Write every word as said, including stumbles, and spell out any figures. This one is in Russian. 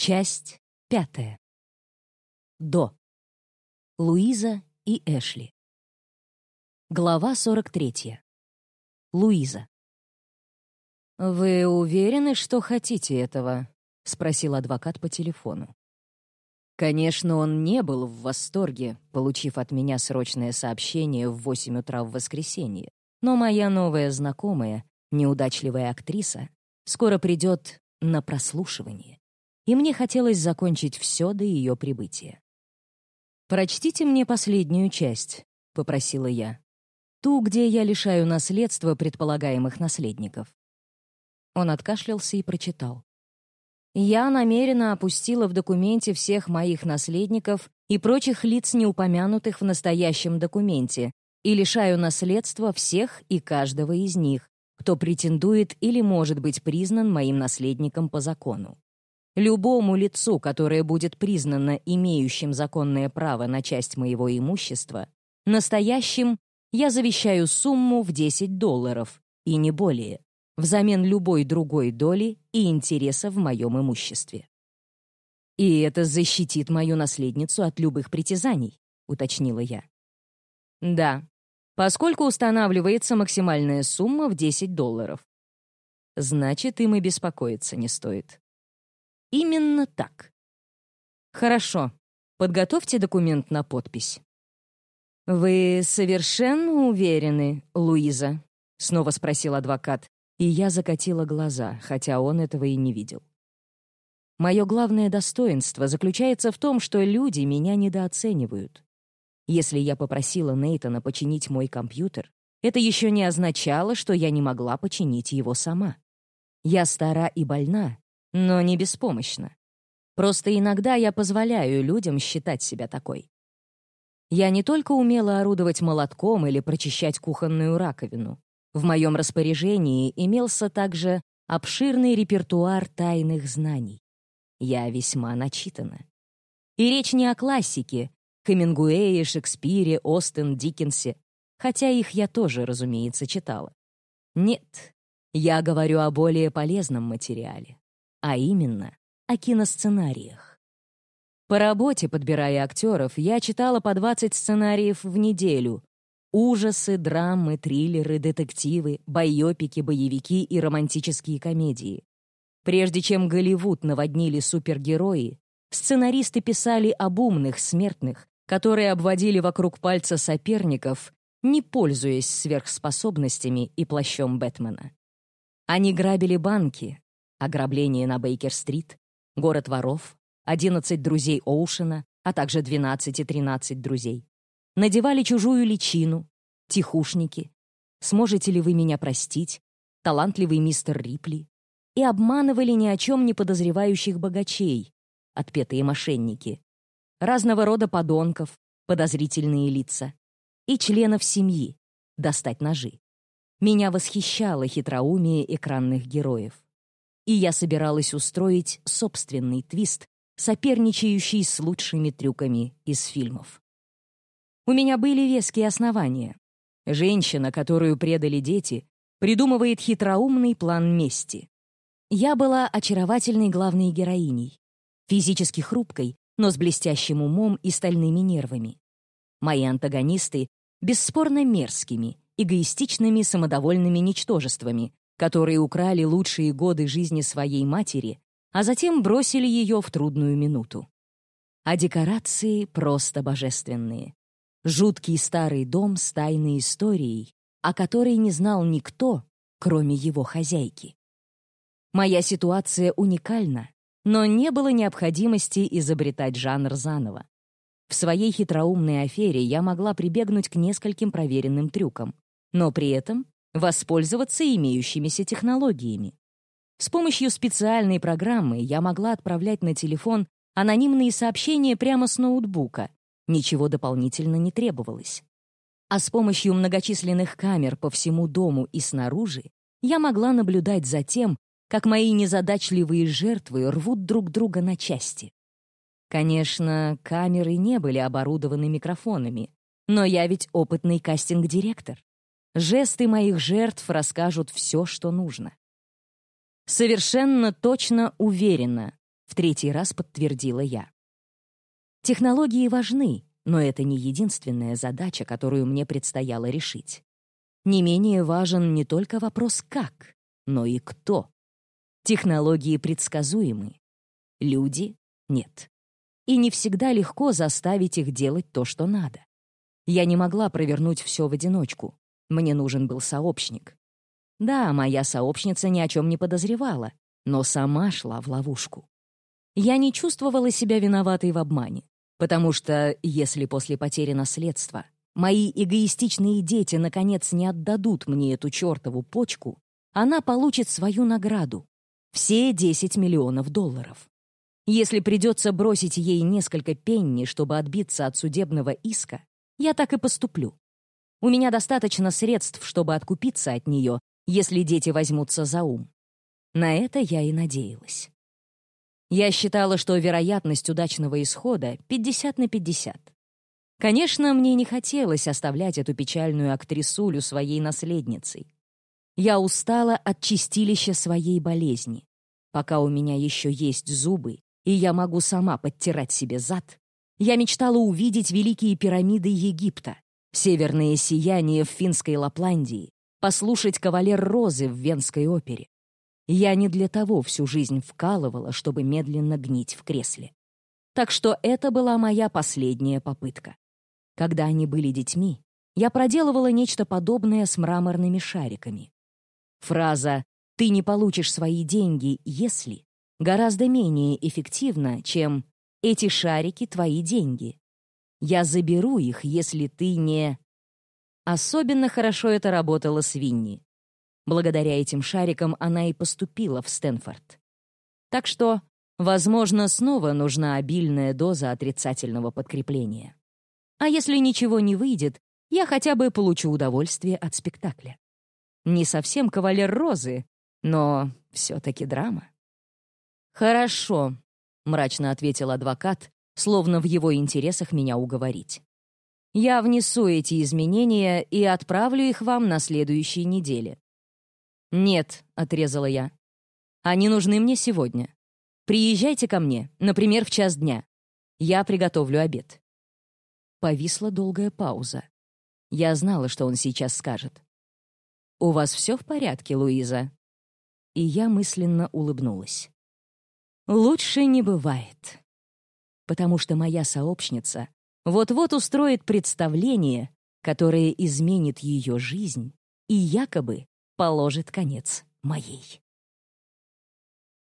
Часть пятая. До. Луиза и Эшли. Глава сорок третья. Луиза. «Вы уверены, что хотите этого?» — спросил адвокат по телефону. Конечно, он не был в восторге, получив от меня срочное сообщение в восемь утра в воскресенье, но моя новая знакомая, неудачливая актриса, скоро придет на прослушивание, и мне хотелось закончить все до ее прибытия. «Прочтите мне последнюю часть», — попросила я. «Ту, где я лишаю наследства предполагаемых наследников». Он откашлялся и прочитал. «Я намеренно опустила в документе всех моих наследников и прочих лиц, не упомянутых в настоящем документе, и лишаю наследства всех и каждого из них, кто претендует или может быть признан моим наследником по закону. Любому лицу, которое будет признано имеющим законное право на часть моего имущества, настоящим я завещаю сумму в десять долларов, и не более, взамен любой другой доли и интереса в моем имуществе. «И это защитит мою наследницу от любых притязаний», — уточнила я. «Да, поскольку устанавливается максимальная сумма в десять долларов. Значит, им и беспокоиться не стоит». «Именно так». «Хорошо, подготовьте документ на подпись». «Вы совершенно уверены, Луиза?» — снова спросил адвокат, и я закатила глаза, хотя он этого и не видел. Мое главное достоинство заключается в том, что люди меня недооценивают. Если я попросила Нейтана починить мой компьютер, это еще не означало, что я не могла починить его сама. Я стара и больна, но не беспомощна. Просто иногда я позволяю людям считать себя такой. Я не только умела орудовать молотком или прочищать кухонную раковину. В моем распоряжении имелся также обширный репертуар тайных знаний. Я весьма начитана. И речь не о классике — Хемингуэе, Шекспире, Остен, Диккенсе, хотя их я тоже, разумеется, читала. Нет, я говорю о более полезном материале, а именно о киносценариях. По работе, подбирая актеров, я читала по двадцать сценариев в неделю. Ужасы, драмы, триллеры, детективы, байопики, боевики и романтические комедии. Прежде чем Голливуд наводнили супергерои, сценаристы писали об умных смертных, которые обводили вокруг пальца соперников, не пользуясь сверхспособностями и плащом Бэтмена. Они грабили банки, ограбление на Бейкер-стрит, город воров, одиннадцать друзей Оушена, а также двенадцать и тринадцать друзей. Надевали чужую личину, тихушники, сможете ли вы меня простить, талантливый мистер Рипли, и обманывали ни о чем не подозревающих богачей, отпетые мошенники, разного рода подонков, подозрительные лица, и членов семьи, достать ножи. Меня восхищало хитроумие экранных героев. И я собиралась устроить собственный твист, соперничающий с лучшими трюками из фильмов. У меня были веские основания. Женщина, которую предали дети, придумывает хитроумный план мести. Я была очаровательной главной героиней, физически хрупкой, но с блестящим умом и стальными нервами. Мои антагонисты — бесспорно мерзкими, эгоистичными, самодовольными ничтожествами, которые украли лучшие годы жизни своей матери, а затем бросили ее в трудную минуту. А декорации просто божественные. Жуткий старый дом с тайной историей, о которой не знал никто, кроме его хозяйки. Моя ситуация уникальна, но не было необходимости изобретать жанр заново. В своей хитроумной афере я могла прибегнуть к нескольким проверенным трюкам, но при этом воспользоваться имеющимися технологиями. С помощью специальной программы я могла отправлять на телефон анонимные сообщения прямо с ноутбука. Ничего дополнительно не требовалось. А с помощью многочисленных камер по всему дому и снаружи я могла наблюдать за тем, как мои незадачливые жертвы рвут друг друга на части. Конечно, камеры не были оборудованы микрофонами, но я ведь опытный кастинг-директор. Жесты моих жертв расскажут все, что нужно. Совершенно точно уверена, В третий раз подтвердила я. Технологии важны, но это не единственная задача, которую мне предстояло решить. Не менее важен не только вопрос «как», но и «кто». Технологии предсказуемы. Люди — нет. И не всегда легко заставить их делать то, что надо. Я не могла провернуть все в одиночку. Мне нужен был сообщник. Да, моя сообщница ни о чем не подозревала, но сама шла в ловушку. Я не чувствовала себя виноватой в обмане, потому что если после потери наследства мои эгоистичные дети наконец не отдадут мне эту чертову почку, она получит свою награду — все десять миллионов долларов. Если придется бросить ей несколько пенни, чтобы отбиться от судебного иска, я так и поступлю. У меня достаточно средств, чтобы откупиться от нее, если дети возьмутся за ум. На это я и надеялась. Я считала, что вероятность удачного исхода пятьдесят на пятьдесят. Конечно, мне не хотелось оставлять эту печальную актрисулю своей наследницей. Я устала от чистилища своей болезни. Пока у меня еще есть зубы, и я могу сама подтирать себе зад, я мечтала увидеть великие пирамиды Египта, северное сияние в финской Лапландии, послушать «Кавалер Розы» в Венской опере. Я не для того всю жизнь вкалывала, чтобы медленно гнить в кресле. Так что это была моя последняя попытка. Когда они были детьми, я проделывала нечто подобное с мраморными шариками. Фраза «ты не получишь свои деньги, если» гораздо менее эффективна, чем «эти шарики — твои деньги». Я заберу их, если ты не... Особенно хорошо это работало с Винни. Благодаря этим шарикам она и поступила в Стэнфорд. Так что, возможно, снова нужна обильная доза отрицательного подкрепления. А если ничего не выйдет, я хотя бы получу удовольствие от спектакля. Не совсем «Кавалер Розы», но все-таки драма. «Хорошо», — мрачно ответил адвокат, словно в его интересах меня уговорить. «Я внесу эти изменения и отправлю их вам на следующей неделе». «Нет», — отрезала я. «Они нужны мне сегодня. Приезжайте ко мне, например, в час дня. Я приготовлю обед». Повисла долгая пауза. Я знала, что он сейчас скажет. «У вас все в порядке, Луиза?» И я мысленно улыбнулась. Лучше не бывает. Потому что моя сообщница вот-вот устроит представление, которое изменит ее жизнь и якобы положит конец моей.